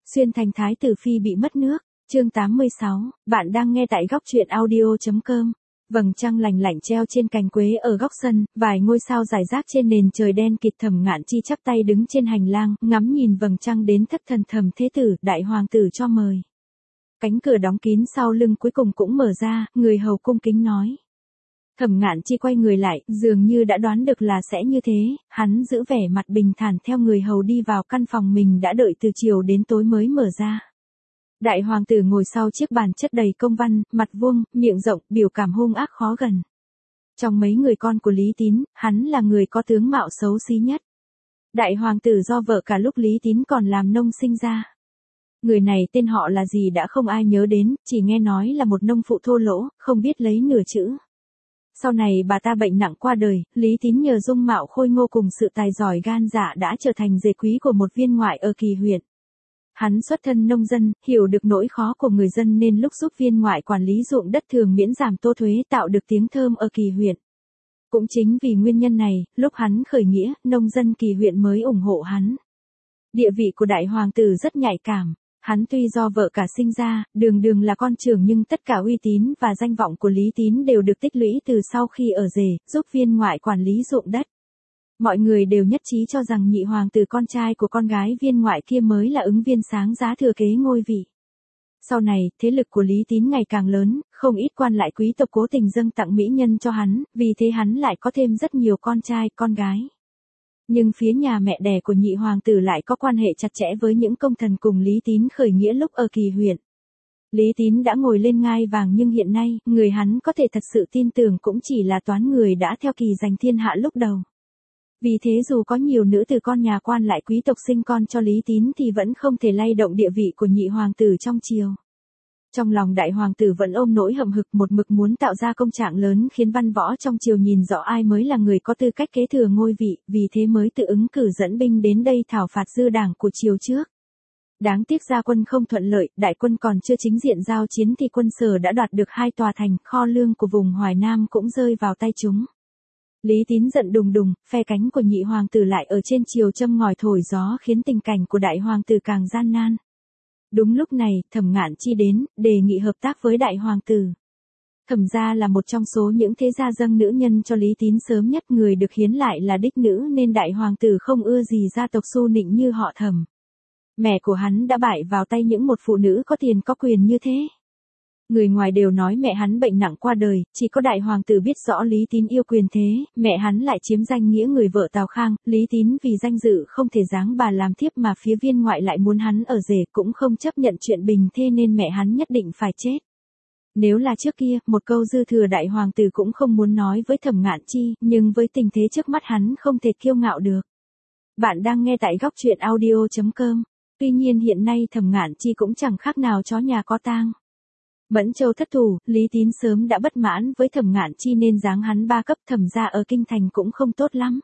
Xuyên thành thái tử phi bị mất nước, chương 86, bạn đang nghe tại góc truyện audio.com. Vầng trăng lành lạnh treo trên cành quế ở góc sân, vài ngôi sao rải rác trên nền trời đen kịt. Thẩm Ngạn Chi chắp tay đứng trên hành lang, ngắm nhìn vầng trăng đến thất thần. Thẩm thế tử, đại hoàng tử cho mời. Cánh cửa đóng kín sau lưng cuối cùng cũng mở ra, người hầu cung kính nói. Thẩm Ngạn Chi quay người lại, dường như đã đoán được là sẽ như thế, hắn giữ vẻ mặt bình thản theo người hầu đi vào căn phòng mình đã đợi từ chiều đến tối mới mở ra. Đại hoàng tử ngồi sau chiếc bàn chất đầy công văn, mặt vuông, miệng rộng, biểu cảm hung ác khó gần. Trong mấy người con của Lý Tín, hắn là người có tướng mạo xấu xí nhất. Đại hoàng tử do vợ cả lúc Lý Tín còn làm nông sinh ra. Người này tên họ là gì đã không ai nhớ đến, chỉ nghe nói là một nông phụ thô lỗ, không biết lấy nửa chữ. Sau này bà ta bệnh nặng qua đời, Lý Tín nhờ dung mạo khôi ngô cùng sự tài giỏi gan dạ đã trở thành rể quý của một viên ngoại ở Kỳ huyện. Hắn xuất thân nông dân, hiểu được nỗi khó của người dân nên lúc giúp viên ngoại quản lý ruộng đất thường miễn giảm tô thuế tạo được tiếng thơm ở Kỳ huyện. Cũng chính vì nguyên nhân này, lúc hắn khởi nghĩa, nông dân Kỳ huyện mới ủng hộ hắn. Địa vị của đại hoàng tử rất nhạy cảm. Hắn tuy do vợ cả sinh ra, đường là con trưởng nhưng tất cả uy tín và danh vọng của Lý Tín đều được tích lũy từ sau khi ở rể, giúp viên ngoại quản lý ruộng đất. Mọi người đều nhất trí cho rằng nhị hoàng tử con trai của con gái viên ngoại kia mới là ứng viên sáng giá thừa kế ngôi vị. Sau này, thế lực của Lý Tín ngày càng lớn, không ít quan lại quý tộc cố tình dâng tặng mỹ nhân cho hắn, vì thế hắn lại có thêm rất nhiều con trai, con gái. Nhưng phía nhà mẹ đẻ của nhị hoàng tử lại có quan hệ chặt chẽ với những công thần cùng Lý Tín khởi nghĩa lúc ở Kỳ huyện. Lý Tín đã ngồi lên ngai vàng nhưng hiện nay, người hắn có thể thật sự tin tưởng cũng chỉ là toán người đã theo Kỳ giành thiên hạ lúc đầu. Vì thế dù có nhiều nữ từ con nhà quan lại quý tộc sinh con cho Lý Tín thì vẫn không thể lay động địa vị của nhị hoàng tử trong triều. Trong lòng đại hoàng tử vẫn ôm nỗi hậm hực một mực muốn tạo ra công trạng lớn khiến văn võ trong triều nhìn rõ ai mới là người có tư cách kế thừa ngôi vị, vì thế mới tự ứng cử dẫn binh đến đây thảo phạt dư đảng của triều trước. Đáng tiếc ra quân không thuận lợi, đại quân còn chưa chính diện giao chiến thì quân Sở đã đoạt được 2 tòa thành, kho lương của vùng Hoài Nam cũng rơi vào tay chúng. Lý Tín giận đùng đùng, phe cánh của nhị hoàng tử lại ở trên triều châm ngòi thổi gió khiến tình cảnh của đại hoàng tử càng gian nan. Đúng lúc này, Thẩm Ngạn Chi đến, đề nghị hợp tác với đại hoàng tử. Thẩm gia là một trong số những thế gia dâng nữ nhân cho Lý Tín sớm nhất, người được hiến lại là đích nữ nên đại hoàng tử không ưa gì gia tộc Xu Nịnh như họ Thẩm. Mẹ của hắn đã bại vào tay những một phụ nữ có tiền có quyền như thế. Người ngoài đều nói mẹ hắn bệnh nặng qua đời, chỉ có đại hoàng tử biết rõ Lý Tín yêu quyền thế, mẹ hắn lại chiếm danh nghĩa người vợ Tào Khang, Lý Tín vì danh dự không thể giáng bà làm thiếp mà phía viên ngoại lại muốn hắn ở rể cũng không chấp nhận chuyện bình thê nên mẹ hắn nhất định phải chết. Nếu là trước kia, một câu dư thừa đại hoàng tử cũng không muốn nói với Thẩm Ngạn Chi, nhưng với tình thế trước mắt hắn không thể kiêu ngạo được. Bạn đang nghe tại góc truyện audio.com. Tuy nhiên hiện nay Thẩm Ngạn Chi cũng chẳng khác nào chó nhà có tang. Mẫn Châu thất thủ, Lý Tín sớm đã bất mãn với Thẩm Ngạn Chi nên giáng hắn 3 cấp. Thẩm gia ở kinh thành cũng không tốt lắm.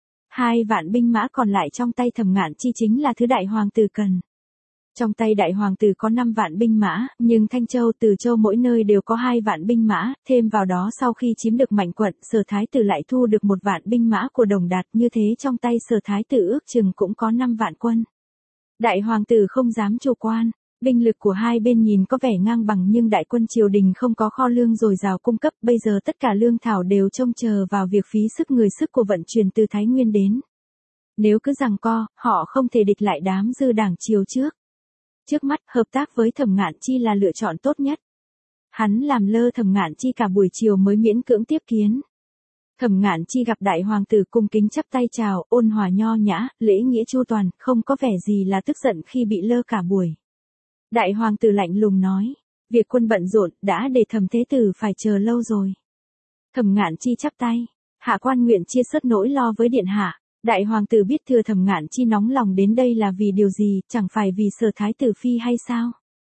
2 vạn binh mã còn lại trong tay Thẩm Ngạn Chi chính là thứ đại hoàng tử cần. Trong tay đại hoàng tử có 5 vạn binh mã, nhưng Thanh Châu, Từ Châu mỗi nơi đều có 2 vạn binh mã, thêm vào đó sau khi chiếm được Mạnh Quận, Sở thái tử lại thu được 1 vạn binh mã của Đồng Đạt, như thế trong tay Sở thái tử ước chừng cũng có 5 vạn quân. Đại hoàng tử không dám chủ quan. Binh lực của hai bên nhìn có vẻ ngang bằng nhưng đại quân triều đình không có kho lương dồi dào cung cấp, bây giờ tất cả lương thảo đều trông chờ vào việc phí sức người sức của vận chuyển từ Thái Nguyên đến. Nếu cứ giằng co, họ không thể địch lại đám dư đảng triều trước. Trước mắt, hợp tác với Thẩm Ngạn Chi là lựa chọn tốt nhất. Hắn làm lơ Thẩm Ngạn Chi cả buổi chiều mới miễn cưỡng tiếp kiến. Thẩm Ngạn Chi gặp đại hoàng tử cung kính chắp tay chào, ôn hòa nho nhã, lễ nghĩa chu toàn, không có vẻ gì là tức giận khi bị lơ cả buổi. Đại hoàng tử lạnh lùng nói, việc quân bận rộn đã để Thẩm thế tử phải chờ lâu rồi. Thẩm Ngạn Chi chắp tay, hạ quan nguyện chia sớt nỗi lo với điện hạ. Đại hoàng tử biết thừa Thẩm Ngạn Chi nóng lòng đến đây là vì điều gì, chẳng phải vì Sở thái tử phi hay sao?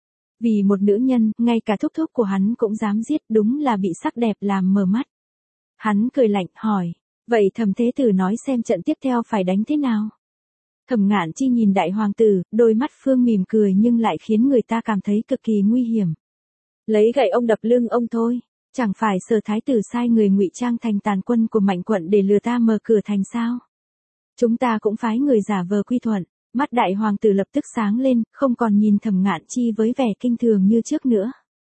Vì một nữ nhân, ngay cả thúc thúc của hắn cũng dám giết, đúng là bị sắc đẹp làm mờ mắt. Hắn cười lạnh hỏi, vậy Thẩm thế tử nói xem trận tiếp theo phải đánh thế nào? Thẩm Ngạn Chi nhìn đại hoàng tử, đôi mắt phương mỉm cười nhưng lại khiến người ta cảm thấy cực kỳ nguy hiểm. Lấy gậy ông đập lưng ông thôi, chẳng phải Sở thái tử sai người ngụy trang thành tàn quân của Mạnh Quận để lừa ta mở cửa thành sao? Chúng ta cũng phái người giả vờ quy thuận, Mắt đại hoàng tử lập tức sáng lên, không còn nhìn Thẩm Ngạn Chi với vẻ kinh thường như trước nữa.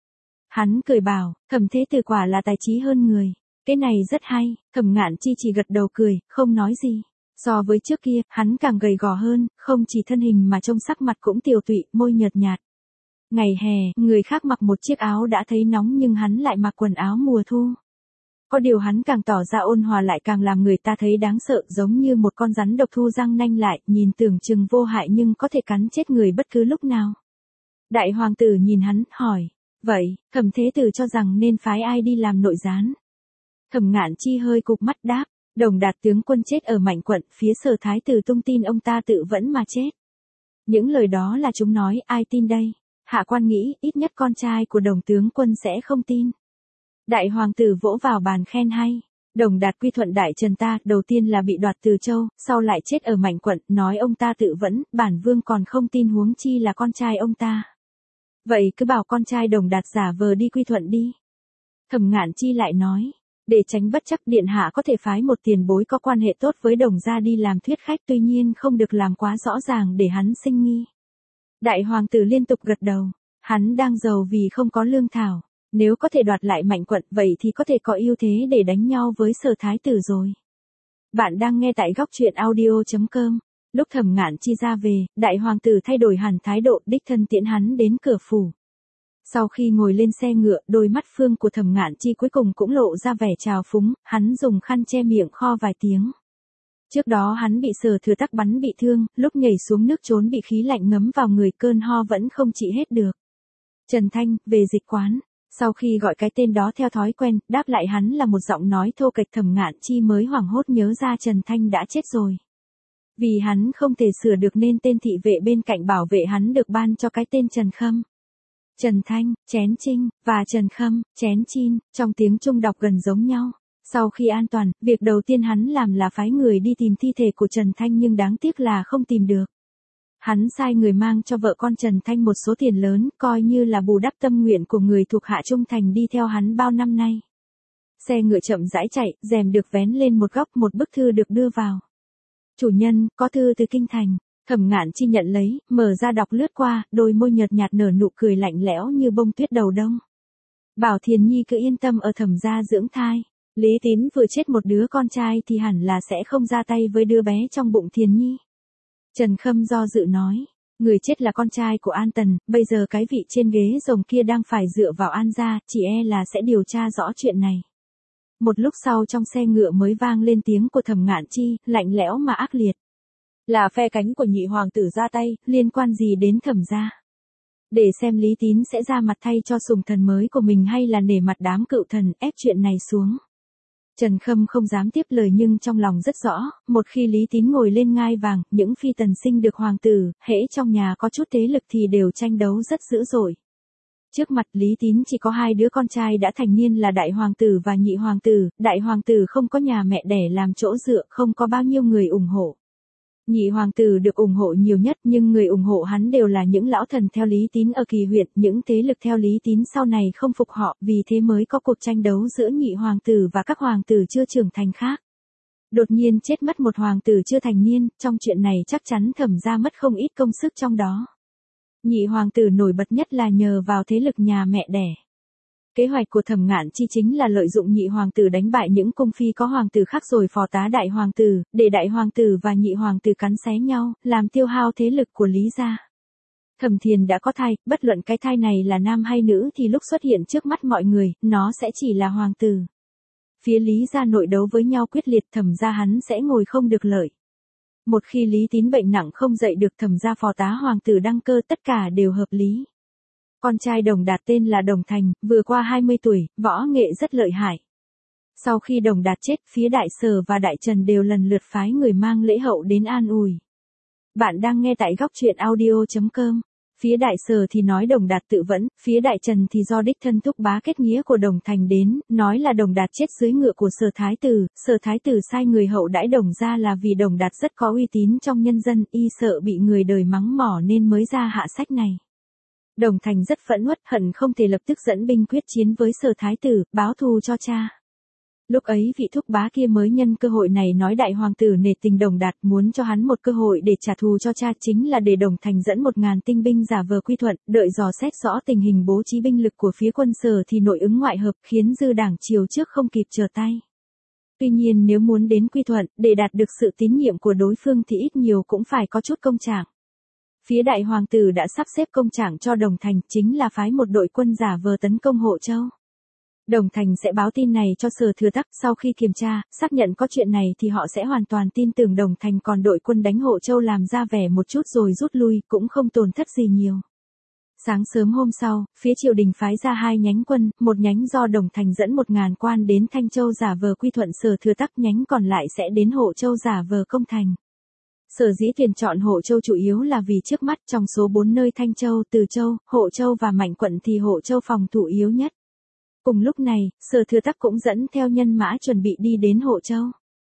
Hắn cười bảo, Thẩm thế tử quả là tài trí hơn người. Cái này rất hay, Thẩm Ngạn Chi chỉ gật đầu cười, không nói gì. So với trước kia, hắn càng gầy gò hơn, không chỉ thân hình mà trông sắc mặt cũng tiều tụy, môi nhợt nhạt. Ngày hè, người khác mặc một chiếc áo đã thấy nóng nhưng hắn lại mặc quần áo mùa thu. Có điều hắn càng tỏ ra ôn hòa lại càng làm người ta thấy đáng sợ, giống như một con rắn độc thu răng nanh lại, nhìn tưởng chừng vô hại nhưng có thể cắn chết người bất cứ lúc nào. Đại hoàng tử nhìn hắn, hỏi, vậy, Thẩm thế tử cho rằng nên phái ai đi làm nội gián? Thẩm Ngạn Chi hơi cụp mắt đáp, Đồng Đạt tướng quân chết ở Mạnh quận, phía Sở thái tử tung tin ông ta tự vẫn mà chết. Những lời đó là chúng nói, ai tin đây? Hạ quan nghĩ, ít nhất con trai của Đồng tướng quân sẽ không tin. Đại hoàng tử vỗ vào bàn khen hay. Đồng Đạt quy thuận đại trần ta, đầu tiên là bị đoạt Từ Châu, sau lại chết ở Mạnh quận, nói ông ta tự vẫn, bản vương còn không tin huống chi là con trai ông ta. Vậy cứ bảo con trai Đồng Đạt giả vờ đi quy thuận đi. Thẩm Ngạn Chi lại nói, để tránh bất chắc điện hạ có thể phái một tiền bối có quan hệ tốt với Đồng gia đi làm thuyết khách, tuy nhiên không được làm quá rõ ràng để hắn sinh nghi. Đại hoàng tử liên tục gật đầu, hắn đang giàu vì không có lương thảo, nếu có thể đoạt lại Mạnh quận vậy thì có thể có ưu thế để đánh nhau với Sở thái tử rồi. Bạn đang nghe tại góc truyện audio.com. Lúc Thẩm Ngạn Chi ra về, đại hoàng tử thay đổi hẳn thái độ, đích thân tiễn hắn đến cửa phủ. Sau khi ngồi lên xe ngựa, đôi mắt phương của Thẩm Ngạn Chi cuối cùng cũng lộ ra vẻ trào phúng, hắn dùng khăn che miệng kho vài tiếng. Trước đó hắn bị Sở Thừa Tắc bắn bị thương, lúc nhảy xuống nước trốn bị khí lạnh ngấm vào người, cơn ho vẫn không trị hết được. Trần Thanh, về dịch quán. Sau khi gọi cái tên đó theo thói quen, đáp lại hắn là một giọng nói thô kệch. Thẩm Ngạn Chi mới hoảng hốt nhớ ra Trần Thanh đã chết rồi. Vì hắn không thể sửa được nên tên thị vệ bên cạnh bảo vệ hắn được ban cho cái tên Trần Khâm. Trần Thanh, Chén Trinh, và Trần Khâm, Chén Chin, trong tiếng Trung đọc gần giống nhau. Sau khi an toàn, việc đầu tiên hắn làm là phái người đi tìm thi thể của Trần Thanh nhưng đáng tiếc là không tìm được. Hắn sai người mang cho vợ con Trần Thanh một số tiền lớn, coi như là bù đắp tâm nguyện của người thuộc hạ trung thành đi theo hắn bao năm nay. Xe ngựa chậm rãi chạy, rèm được vén lên một góc, một bức thư được đưa vào. Chủ nhân, có thư từ kinh thành. Thẩm Ngạn Chi nhận lấy, mở ra đọc lướt qua, đôi môi nhợt nhạt nở nụ cười lạnh lẽo như bông tuyết đầu đông. Bảo Thiền Nhi cứ yên tâm ở Thẩm gia dưỡng thai. Lý Tín vừa chết một đứa con trai thì hẳn là sẽ không ra tay với đứa bé trong bụng Thiền Nhi. Trần Khâm do dự nói, người chết là con trai của An Tần, bây giờ cái vị trên ghế rồng kia đang phải dựa vào An gia, chỉ e là sẽ điều tra rõ chuyện này. Một lúc sau trong xe ngựa mới vang lên tiếng của Thẩm Ngạn Chi, lạnh lẽo mà ác liệt. Là phe cánh của nhị hoàng tử ra tay, liên quan gì đến Thẩm gia? Để xem Lý Tín sẽ ra mặt thay cho sùng thần mới của mình hay là nể mặt đám cựu thần, ép chuyện này xuống. Trần Khâm không dám tiếp lời nhưng trong lòng rất rõ, một khi Lý Tín ngồi lên ngai vàng, những phi tần sinh được hoàng tử, hễ trong nhà có chút thế lực thì đều tranh đấu rất dữ dội. Trước mặt Lý Tín chỉ có hai đứa con trai đã thành niên là đại hoàng tử và nhị hoàng tử, đại hoàng tử không có nhà mẹ đẻ làm chỗ dựa, không có bao nhiêu người ủng hộ. Nhị hoàng tử được ủng hộ nhiều nhất nhưng người ủng hộ hắn đều là những lão thần theo Lý Tín ở Kỳ huyện, những thế lực theo Lý Tín sau này không phục họ, vì thế mới có cuộc tranh đấu giữa nhị hoàng tử và các hoàng tử chưa trưởng thành khác. Đột nhiên chết mất một hoàng tử chưa thành niên, trong chuyện này chắc chắn Thẩm gia mất không ít công sức trong đó. Nhị hoàng tử nổi bật nhất là nhờ vào thế lực nhà mẹ đẻ. Kế hoạch của Thẩm Ngạn Chi chính là lợi dụng nhị hoàng tử đánh bại những cung phi có hoàng tử khác rồi phò tá đại hoàng tử, để đại hoàng tử và nhị hoàng tử cắn xé nhau, làm tiêu hao thế lực của Lý gia. Thẩm Thiền đã có thai, bất luận cái thai này là nam hay nữ thì lúc xuất hiện trước mắt mọi người, nó sẽ chỉ là hoàng tử. Phía Lý gia nội đấu với nhau quyết liệt, Thẩm gia hắn sẽ ngồi không được lợi. Một khi Lý Tín bệnh nặng không dậy được, Thẩm gia phò tá hoàng tử đăng cơ, tất cả đều hợp lý. Con trai Đồng Đạt tên là Đồng Thành, vừa qua 20 tuổi, võ nghệ rất lợi hại. Sau khi Đồng Đạt chết, phía Đại Sở và Đại Trần đều lần lượt phái người mang lễ hậu đến an ủi. Bạn đang nghe tại góc truyện audio.com. Phía Đại Sở thì nói Đồng Đạt tự vẫn, phía Đại Trần thì do đích thân thúc bá kết nghĩa của Đồng Thành đến, nói là Đồng Đạt chết dưới ngựa của Sở Thái tử sai người hậu đãi Đồng gia là vì Đồng Đạt rất có uy tín trong nhân dân, y sợ bị người đời mắng mỏ nên mới ra hạ sách này. Đồng Thành rất phẫn uất, hận không thể lập tức dẫn binh quyết chiến với Sở Thái tử, báo thù cho cha. Lúc ấy vị thúc bá kia mới nhân cơ hội này nói đại hoàng tử nể tình Đồng Đạt, muốn cho hắn một cơ hội để trả thù cho cha, chính là để Đồng Thành dẫn 1.000 tinh binh giả vờ quy thuận, đợi dò xét rõ tình hình bố trí binh lực của phía quân Sở thì nội ứng ngoại hợp, khiến dư đảng triều trước không kịp trở tay. Tuy nhiên nếu muốn đến quy thuận, để đạt được sự tín nhiệm của đối phương thì ít nhiều cũng phải có chút công trạng. Phía đại hoàng tử đã sắp xếp công trạng cho Đồng Thành, chính là phái một đội quân giả vờ tấn công Hộ Châu. Đồng Thành sẽ báo tin này cho Sở Thừa Tắc, sau khi kiểm tra, xác nhận có chuyện này thì họ sẽ hoàn toàn tin tưởng Đồng Thành, còn đội quân đánh Hộ Châu làm ra vẻ một chút rồi rút lui, cũng không tổn thất gì nhiều. Sáng sớm hôm sau, phía triều đình phái ra 2 nhánh quân, một nhánh do Đồng Thành dẫn 1.000 quan đến Thanh Châu giả vờ quy thuận Sở Thừa Tắc, nhánh còn lại sẽ đến Hộ Châu giả vờ công thành. Sở dĩ tuyển chọn Hộ Châu chủ yếu là vì trước mắt trong số 4 nơi Thanh Châu, Từ Châu, Hộ Châu và Mạnh Quận thì Hộ Châu phòng thủ yếu nhất. Cùng lúc này, Sở Thừa Tắc cũng dẫn theo nhân mã chuẩn bị đi đến Hộ Châu.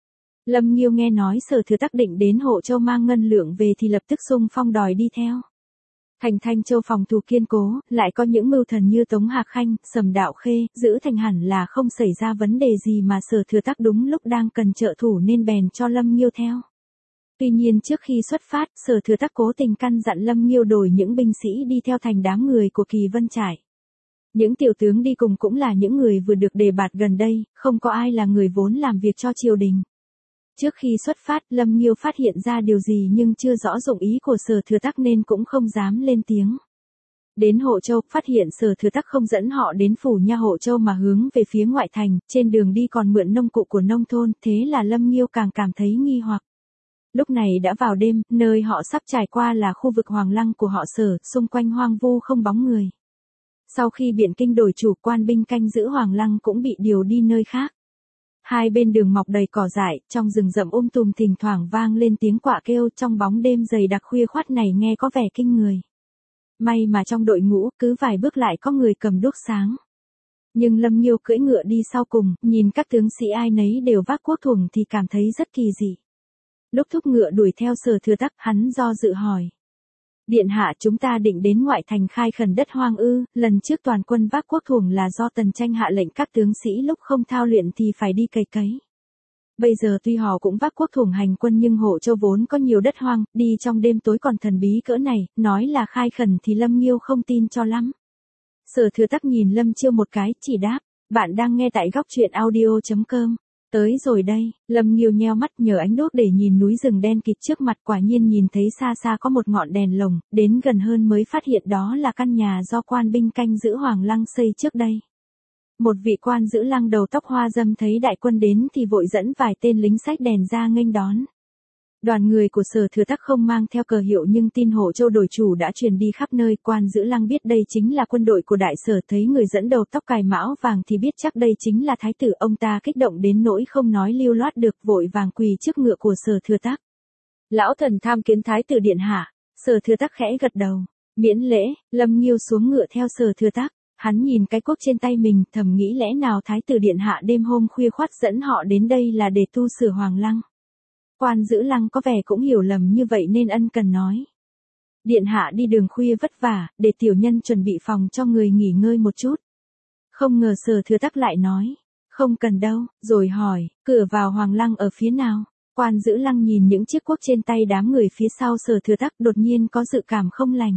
Lâm Nghiêu nghe nói Sở Thừa Tắc định đến Hộ Châu mang ngân lượng về thì lập tức xung phong đòi đi theo. Thành Thanh Châu phòng thủ kiên cố, lại có những mưu thần như Tống Hạc Khanh, Sầm Đạo Khê, giữ thành hẳn là không xảy ra vấn đề gì, mà Sở Thừa Tắc đúng lúc đang cần trợ thủ nên bèn cho Lâm Nghiêu theo. Tuy nhiên trước khi xuất phát, Sở Thừa Tắc cố tình căn dặn Lâm Nghiêu đổi những binh sĩ đi theo thành đám người của Kỳ Vân Trải. Những tiểu tướng đi cùng cũng là những người vừa được đề bạt gần đây, không có ai là người vốn làm việc cho triều đình. Trước khi xuất phát, Lâm Nghiêu phát hiện ra điều gì nhưng chưa rõ dụng ý của Sở Thừa Tắc nên cũng không dám lên tiếng. Đến Hộ Châu, phát hiện Sở Thừa Tắc không dẫn họ đến phủ nha Hộ Châu mà hướng về phía ngoại thành, trên đường đi còn mượn nông cụ của nông thôn, thế là Lâm Nghiêu càng cảm thấy nghi hoặc. Lúc này đã vào đêm, nơi họ sắp trải qua là khu vực Hoàng Lăng của họ Sở, xung quanh hoang vu không bóng người. Sau khi Biện Kinh đổi chủ, quan binh canh giữ Hoàng Lăng cũng bị điều đi nơi khác. Hai bên đường mọc đầy cỏ dại, trong rừng rậm tùm thỉnh thoảng vang lên tiếng quạ kêu, trong bóng đêm dày đặc khuya khoắt này nghe có vẻ kinh người. May mà trong đội ngũ, cứ vài bước lại có người cầm đuốc sáng. Nhưng Lâm Nghiêu cưỡi ngựa đi sau cùng, nhìn các tướng sĩ ai nấy đều vác cuốc thuồng thì cảm thấy rất kỳ dị. Lúc thúc ngựa đuổi theo Sở Thừa Tắc, hắn do dự hỏi. Điện hạ, chúng ta định đến ngoại thành khai khẩn đất hoang ư? Lần trước toàn quân vác cuốc thuồng là do Tần Tranh hạ lệnh các tướng sĩ lúc không thao luyện thì phải đi cày cấy. Bây giờ tuy họ cũng vác cuốc thuồng hành quân nhưng Hộ Châu vốn có nhiều đất hoang, đi trong đêm tối còn thần bí cỡ này, nói là khai khẩn thì Lâm Nghiêu không tin cho lắm. Sở Thừa Tắc nhìn Lâm Chiêu một cái, chỉ đáp, bạn đang nghe tại góc truyện audio.com. Tới rồi đây, Lâm Nghiêu nheo mắt nhờ ánh đuốc để nhìn núi rừng đen kịt trước mặt, quả nhiên nhìn thấy xa xa có một ngọn đèn lồng, đến gần hơn mới phát hiện đó là căn nhà do quan binh canh giữ Hoàng Lăng xây trước đây. Một vị quan giữ lăng đầu tóc hoa râm thấy đại quân đến thì vội dẫn vài tên lính xách đèn ra nghênh đón. Đoàn người của Sở Thừa Tắc không mang theo cờ hiệu nhưng tin Hộ Châu đổi chủ đã truyền đi khắp nơi, quan giữ lăng biết đây chính là quân đội của đại Sở, thấy người dẫn đầu tóc cài mão vàng thì biết chắc đây chính là thái tử, ông ta kích động đến nỗi không nói lưu loát được, vội vàng quỳ trước ngựa của Sở Thừa Tắc. Lão thần tham kiến thái tử điện hạ. Sở Thừa Tắc khẽ gật đầu, miễn lễ. Lâm Nghiêu xuống ngựa theo Sở Thừa Tắc. Hắn nhìn cái cuốc trên tay mình, thầm nghĩ lẽ nào thái tử điện hạ đêm hôm khuya khoắt dẫn họ đến đây là để tu sửa Hoàng Lăng. Quan giữ lăng có vẻ cũng hiểu lầm như vậy nên ân cần nói. Điện hạ đi đường khuya vất vả, để tiểu nhân chuẩn bị phòng cho người nghỉ ngơi một chút. Không ngờ Sở Thừa Tắc lại nói, không cần đâu, rồi hỏi, cửa vào Hoàng Lăng ở phía nào? Quan giữ lăng nhìn những chiếc cuốc trên tay đám người phía sau Sở Thừa Tắc, đột nhiên có dự cảm không lành.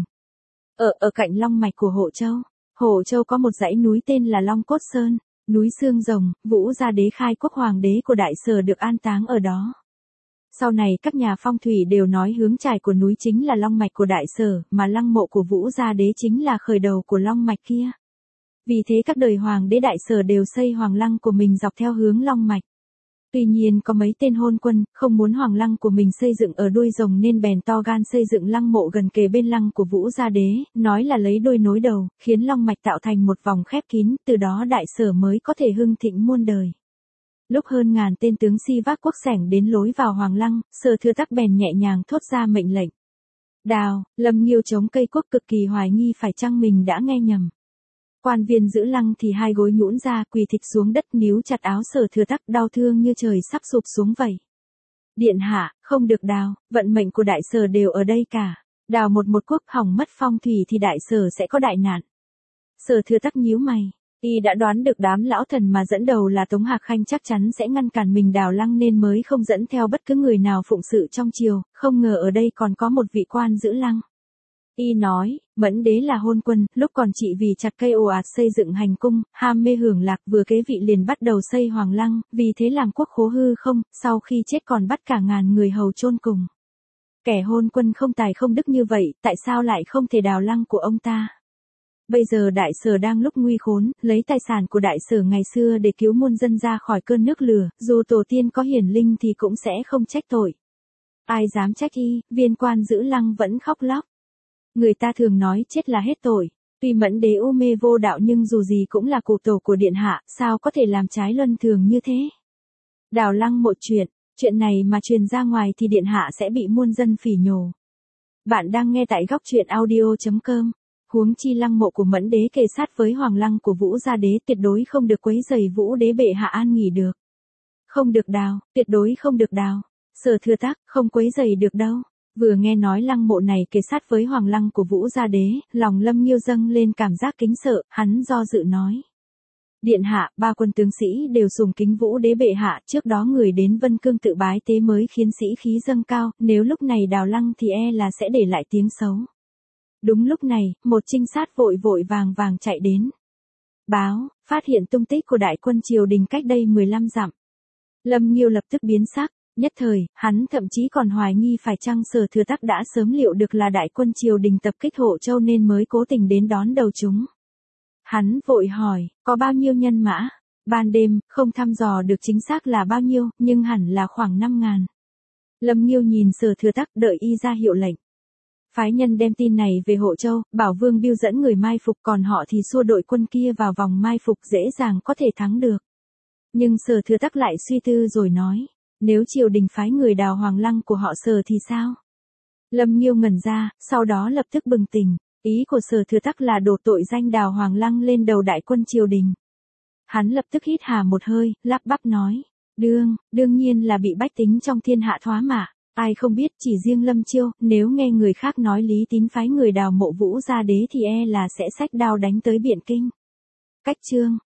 Ở cạnh long mạch của Hộ Châu. Hộ Châu có một dãy núi tên là Long Cốt Sơn, núi xương rồng, Vũ Gia Đế khai quốc hoàng đế của đại Sở được an táng ở đó. Sau này các nhà phong thủy đều nói hướng trải của núi chính là long mạch của đại Sở, mà lăng mộ của Vũ Gia Đế chính là khởi đầu của long mạch kia. Vì thế các đời hoàng đế đại Sở đều xây hoàng lăng của mình dọc theo hướng long mạch. Tuy nhiên có mấy tên hôn quân, không muốn hoàng lăng của mình xây dựng ở đuôi rồng nên bèn to gan xây dựng lăng mộ gần kề bên lăng của Vũ Gia Đế, nói là lấy đuôi nối đầu, khiến long mạch tạo thành một vòng khép kín, từ đó đại Sở mới có thể hưng thịnh muôn đời. Lúc hơn ngàn tên tướng si vác cuốc sẻng đến lối vào Hoàng Lăng, Sở Thừa Tắc bèn nhẹ nhàng thốt ra mệnh lệnh. Đào. Lâm Nghiêu chống cây cuốc cực kỳ hoài nghi phải chăng mình đã nghe nhầm. Quan viên giữ lăng thì hai gối nhũn ra, quỳ thịch xuống đất, níu chặt áo Sở Thừa Tắc, đau thương như trời sắp sụp xuống vậy. Điện hạ, không được đào, vận mệnh của đại Sở đều ở đây cả. Đào một cuốc hỏng mất phong thủy thì đại Sở sẽ có đại nạn. Sở Thừa Tắc nhíu mày. Y đã đoán được đám lão thần mà dẫn đầu là Tống Hạc Khanh chắc chắn sẽ ngăn cản mình Đào Lăng nên mới không dẫn theo bất cứ người nào phụng sự trong triều, không ngờ ở đây còn có một vị quan giữ lăng. Y nói, Mẫn đế là hôn quân, lúc còn trị vì chặt cây ồ ạt xây dựng hành cung, ham mê hưởng lạc, vừa kế vị liền bắt đầu xây hoàng lăng, vì thế làm quốc khố hư không, sau khi chết còn bắt cả ngàn người hầu chôn cùng. Kẻ hôn quân không tài không đức như vậy, tại sao lại không thể đào lăng của ông ta? Bây giờ đại sở đang lúc nguy khốn, lấy tài sản của đại sở ngày xưa để cứu muôn dân ra khỏi cơn nước lửa, dù tổ tiên có hiển linh thì cũng sẽ không trách tội. Ai dám trách y, viên quan giữ lăng vẫn khóc lóc. Người ta thường nói chết là hết tội. Tuy Mẫn đế u mê vô đạo nhưng dù gì cũng là cụ tổ của điện hạ, sao có thể làm trái luân thường như thế? Đào lăng một chuyện này mà truyền ra ngoài thì điện hạ sẽ bị muôn dân phỉ nhổ. Bạn đang nghe tại góc truyện audio.com. Huống chi lăng mộ của Mẫn đế kề sát với hoàng lăng của Vũ gia đế, tuyệt đối không được quấy rầy Vũ đế bệ hạ an nghỉ được. Không được đào, tuyệt đối không được đào. Sở Thừa Tắc, không quấy rầy được đâu. Vừa nghe nói lăng mộ này kề sát với hoàng lăng của Vũ gia đế, lòng Lâm Nghiêu dâng lên cảm giác kính sợ, hắn do dự nói. Điện hạ, ba quân tướng sĩ đều sùng kính Vũ đế bệ hạ, trước đó người đến Vân Cương tự bái tế mới khiến sĩ khí dâng cao, nếu lúc này đào lăng thì e là sẽ để lại tiếng xấu. Đúng lúc này, một trinh sát vội vàng chạy đến. Báo, phát hiện tung tích của đại quân triều đình cách đây 15 dặm. Lâm Nghiêu lập tức biến sắc, nhất thời, hắn thậm chí còn hoài nghi phải chăng Sở Thừa Tắc đã sớm liệu được là đại quân triều đình tập kích Hộ Châu nên mới cố tình đến đón đầu chúng. Hắn vội hỏi, có bao nhiêu nhân mã? Ban đêm, không thăm dò được chính xác là bao nhiêu, nhưng hẳn là khoảng 5.000. Lâm Nghiêu nhìn Sở Thừa Tắc đợi y ra hiệu lệnh. Phái nhân đem tin này về Hộ Châu, bảo Vương Biêu dẫn người mai phục, còn họ thì xua đội quân kia vào vòng mai phục, dễ dàng có thể thắng được. Nhưng Sở Thừa Tắc lại suy tư rồi nói, nếu triều đình phái người đào hoàng lăng của họ Sở thì sao? Lâm Nghiêu ngẩn ra, sau đó lập tức bừng tỉnh, ý của Sở Thừa Tắc là đổ tội danh đào hoàng lăng lên đầu đại quân triều đình. Hắn lập tức hít hà một hơi, lắp bắp nói, đương nhiên là bị bách tính trong thiên hạ thoá mạ. Ai không biết, chỉ riêng Lâm Chiêu, nếu nghe người khác nói Lý Tín phái người đào mộ Vũ gia đế thì e là sẽ xách đao đánh tới Biện Kinh. Cách chương